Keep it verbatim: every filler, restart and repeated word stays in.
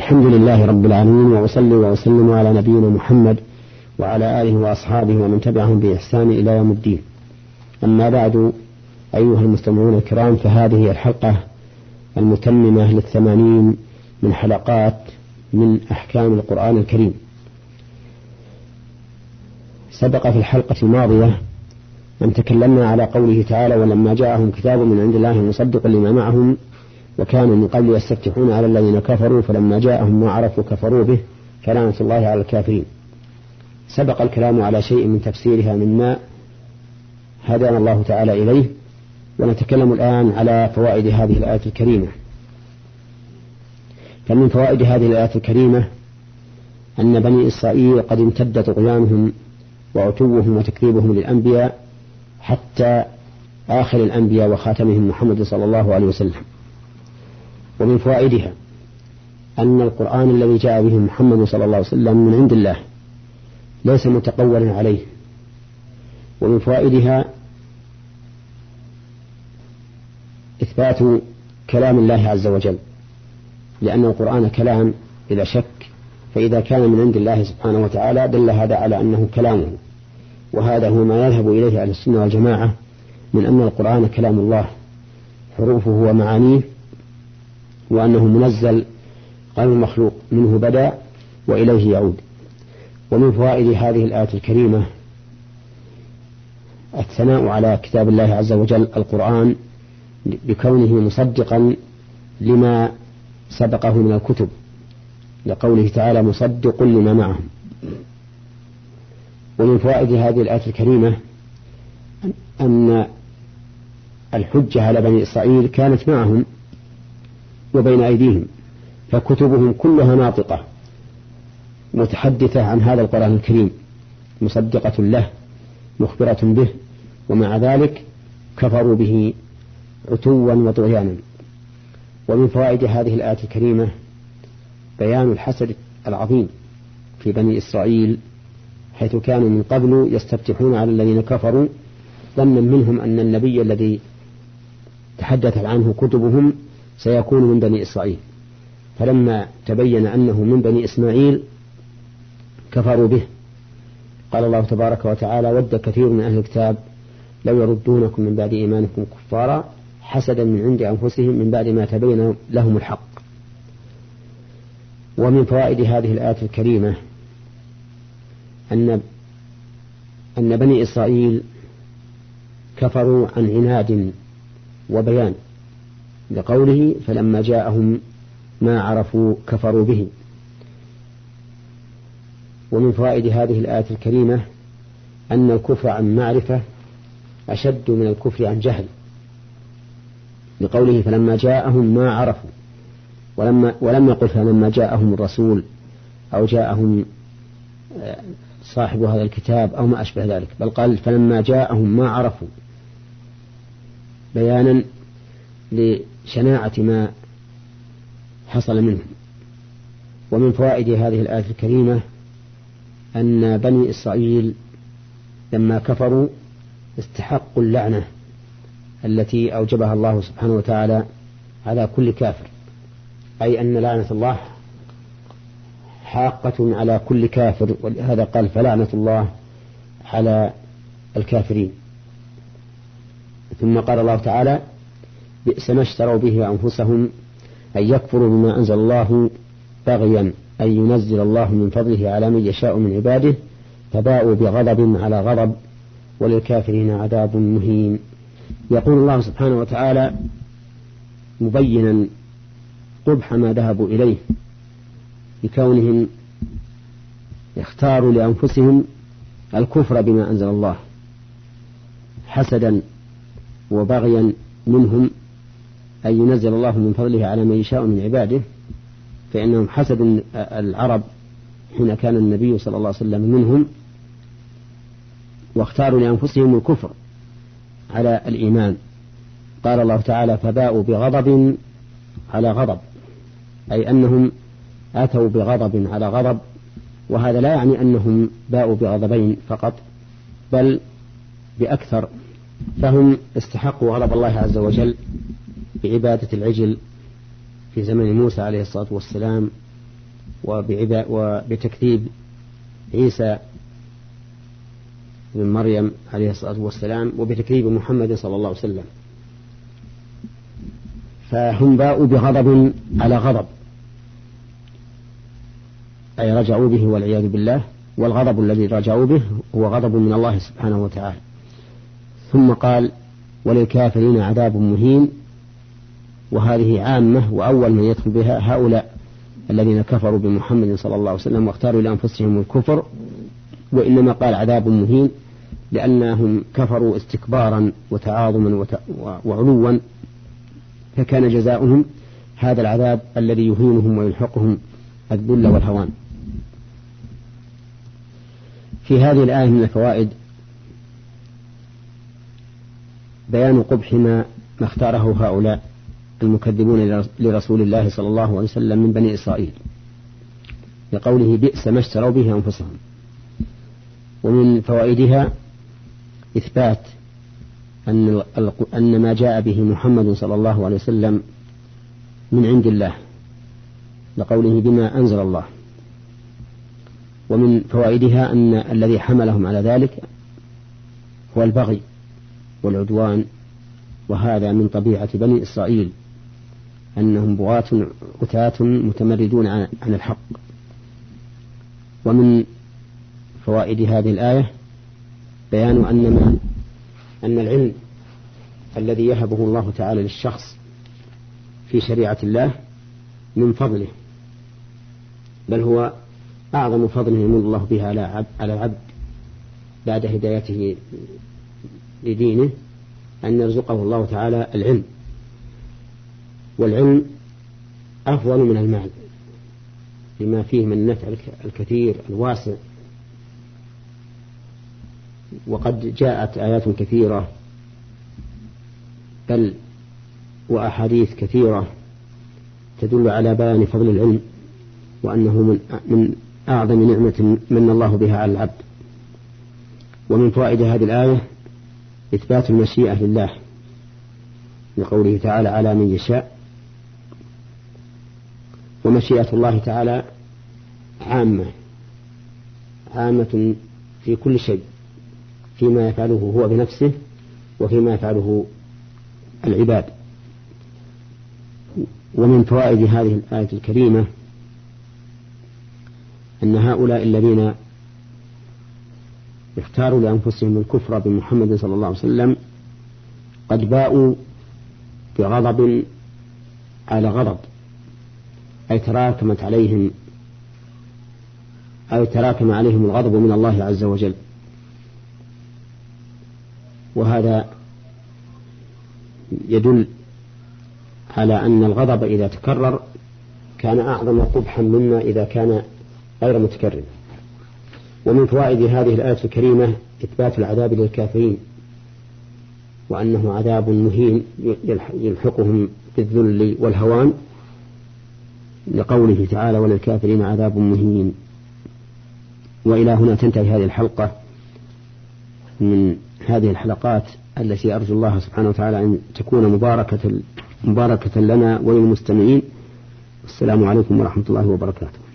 الحمد لله رب العالمين، وأصلي وأسلم على نبينا محمد وعلى آله وأصحابه ومن تبعهم بإحسان إلى يوم الدين. أما بعد، أيها المستمعون الكرام، فهذه الحلقة المتممة للثمانين من حلقات من أحكام القرآن الكريم. سبق في الحلقة الماضية أن تكلمنا على قوله تعالى: ولما جاءهم كتاب من عند الله مصدق لما معهم وكانوا من قبل يستفتحون على الذين كفروا فلما جاءهم ما عرفوا كفروا به فلعنة الله على الكافرين. سبق الكلام على شيء من تفسيرها مما هدانا الله تعالى إليه، ونتكلم الآن على فوائد هذه الآية الكريمة. فمن فوائد هذه الآية الكريمة أن بني إسرائيل قد امتد طغيانهم وعتوهم وتكذيبهم للأنبياء حتى آخر الأنبياء وخاتمهم محمد صلى الله عليه وسلم. ومن فوائدها أن القرآن الذي جاء به محمد صلى الله عليه وسلم من عند الله ليس متقولا عليه. ومن فوائدها إثبات كلام الله عز وجل، لأن القرآن كلام بلا شك، فإذا كان من عند الله سبحانه وتعالى دل هذا على أنه كلامه. وهذا هو ما يذهب إليه أهل السنة والجماعة من أن القرآن كلام الله حروفه ومعانيه، وأنه منزل غير مخلوق، منه بدأ وإليه يعود. ومن فوائد هذه الآية الكريمة الثناء على كتاب الله عز وجل القرآن بكونه مصدقا لما سبقه من الكتب، لقوله تعالى: مصدق لما معهم. ومن فوائد هذه الآية الكريمة أن الحجة على بني إسرائيل كانت معهم وبين أيديهم، فكتبهم كلها ناطقة متحدثة عن هذا القرآن الكريم، مصدقة له مخبرة به، ومع ذلك كفروا به عتوا وطغيانا. ومن فوائد هذه الآية الكريمة بيان الحسد العظيم في بني إسرائيل، حيث كانوا من قبل يستفتحون على الذين كفروا ظنا منهم أن النبي الذي تحدث عنه كتبهم سيكون من بني إسرائيل، فلما تبين أنه من بني إسماعيل كفروا به. قال الله تبارك وتعالى: ود كثير من أهل الكتاب لو يردونكم من بعد إيمانكم كفارا حسدا من عند أنفسهم من بعد ما تبين لهم الحق. ومن فوائد هذه الآية الكريمة أن أن بني إسرائيل كفروا عن عناد وبيان، لقوله: فلما جاءهم ما عرفوا كفروا به. ومن فوائد هذه الآية الكريمة أن الكفر عن معرفة أشد من الكفر عن جهل، لقوله: فلما جاءهم ما عرفوا، ولما ولم يقل فلما جاءهم الرسول أو جاءهم صاحب هذا الكتاب أو ما أشبه ذلك، بل قال: فلما جاءهم ما عرفوا، بيانا لشناعة ما حصل منهم. ومن فوائد هذه الآية الكريمة أن بني إسرائيل لما كفروا استحقوا اللعنة التي أوجبها الله سبحانه وتعالى على كل كافر، أي أن لعنة الله حاقة على كل كافر، ولهذا قال: فلعنة الله على الكافرين. ثم قال الله تعالى: بئس ما اشتروا به أنفسهم أن يكفروا بما أنزل الله بغيا أن ينزل الله من فضله على من يشاء من عباده فباءوا بغضب على غضب وللكافرين عذاب مهين. يقول الله سبحانه وتعالى مبينا قبح ما ذهبوا إليه بكونهم يختاروا لأنفسهم الكفر بما أنزل الله حسدا وبغيا منهم أن ينزل الله من فضله على من يشاء من عباده، فإنهم حسدوا العرب حين كان النبي صلى الله عليه وسلم منهم، واختاروا لأنفسهم الكفر على الإيمان. قال الله تعالى: فباءوا بغضب على غضب، أي أنهم أتوا بغضب على غضب، وهذا لا يعني أنهم باءوا بغضبين فقط، بل بأكثر، فهم استحقوا غضب الله عز وجل بعبادة العجل في زمن موسى عليه الصلاة والسلام، وبتكذيب عيسى بن مريم عليه الصلاة والسلام وبتكذيب محمد صلى الله عليه وسلم. فهم باءوا بغضب على غضب، أي رجعوا به والعياذ بالله، والغضب الذي رجعوا به هو غضب من الله سبحانه وتعالى. ثم قال وللكافرين عذاب مهين، وهذه عامة، وأول من يدخل بها هؤلاء الذين كفروا بمحمد صلى الله عليه وسلم واختاروا لأنفسهم الكفر. وإنما قال عذاب مهين لأنهم كفروا استكبارا وتعاظما وعلوا، فكان جزاؤهم هذا العذاب الذي يهينهم ويلحقهم الذل والهوان. في هذه الآية من الفوائد بيان قبح ما اختاره هؤلاء المكذبون لرسول الله صلى الله عليه وسلم من بني إسرائيل، لقوله بئس ما اشتروا به أنفسهم. ومن فوائدها إثبات أن أن ما جاء به محمد صلى الله عليه وسلم من عند الله، لقوله بما أنزل الله. ومن فوائدها أن الذي حملهم على ذلك هو البغي والعدوان، وهذا من طبيعة بني إسرائيل، أنهم بغاة عتاة متمردون عن الحق. ومن فوائد هذه الآية بيان أن ما أن العلم الذي يهبه الله تعالى للشخص في شريعة الله من فضله، بل هو أعظم فضل يمن الله بها على العبد بعد هدايته لدينه، أن يرزقه الله تعالى العلم. والعلم أفضل من المال لما فيه من النفع الكثير الواسع. وقد جاءت آيات كثيرة بل وأحاديث كثيرة تدل على بيان فضل العلم، وأنه من من أعظم نعمة من الله بها على العبد. ومن فوائد هذه الآية إثبات المشيئة لله، لقوله تعالى على من يشاء. ومشيئة الله تعالى عامة عامة في كل شيء، فيما يفعله هو بنفسه وفيما يفعله العباد. ومن فوائد هذه الآية الكريمة أن هؤلاء الذين اختاروا لأنفسهم الكفر بمحمد صلى الله عليه وسلم قد باءوا بغضب على غضب، أي تراكمت عليهم أي تراكم عليهم الغضب من الله عز وجل. وهذا يدل على أن الغضب إذا تكرر كان أعظم قبحا مما إذا كان غير متكرر. ومن فوائد هذه الآية الكريمة إثبات العذاب للكافرين، وأنه عذاب مهين يلحقهم بالذل والهوان، لقوله تعالى وللكافرين عذاب مهين. وإلى هنا تنتهي هذه الحلقة من هذه الحلقات التي أرجو الله سبحانه وتعالى أن تكون مباركة مباركة لنا وللمستمعين. السلام عليكم ورحمة الله وبركاته.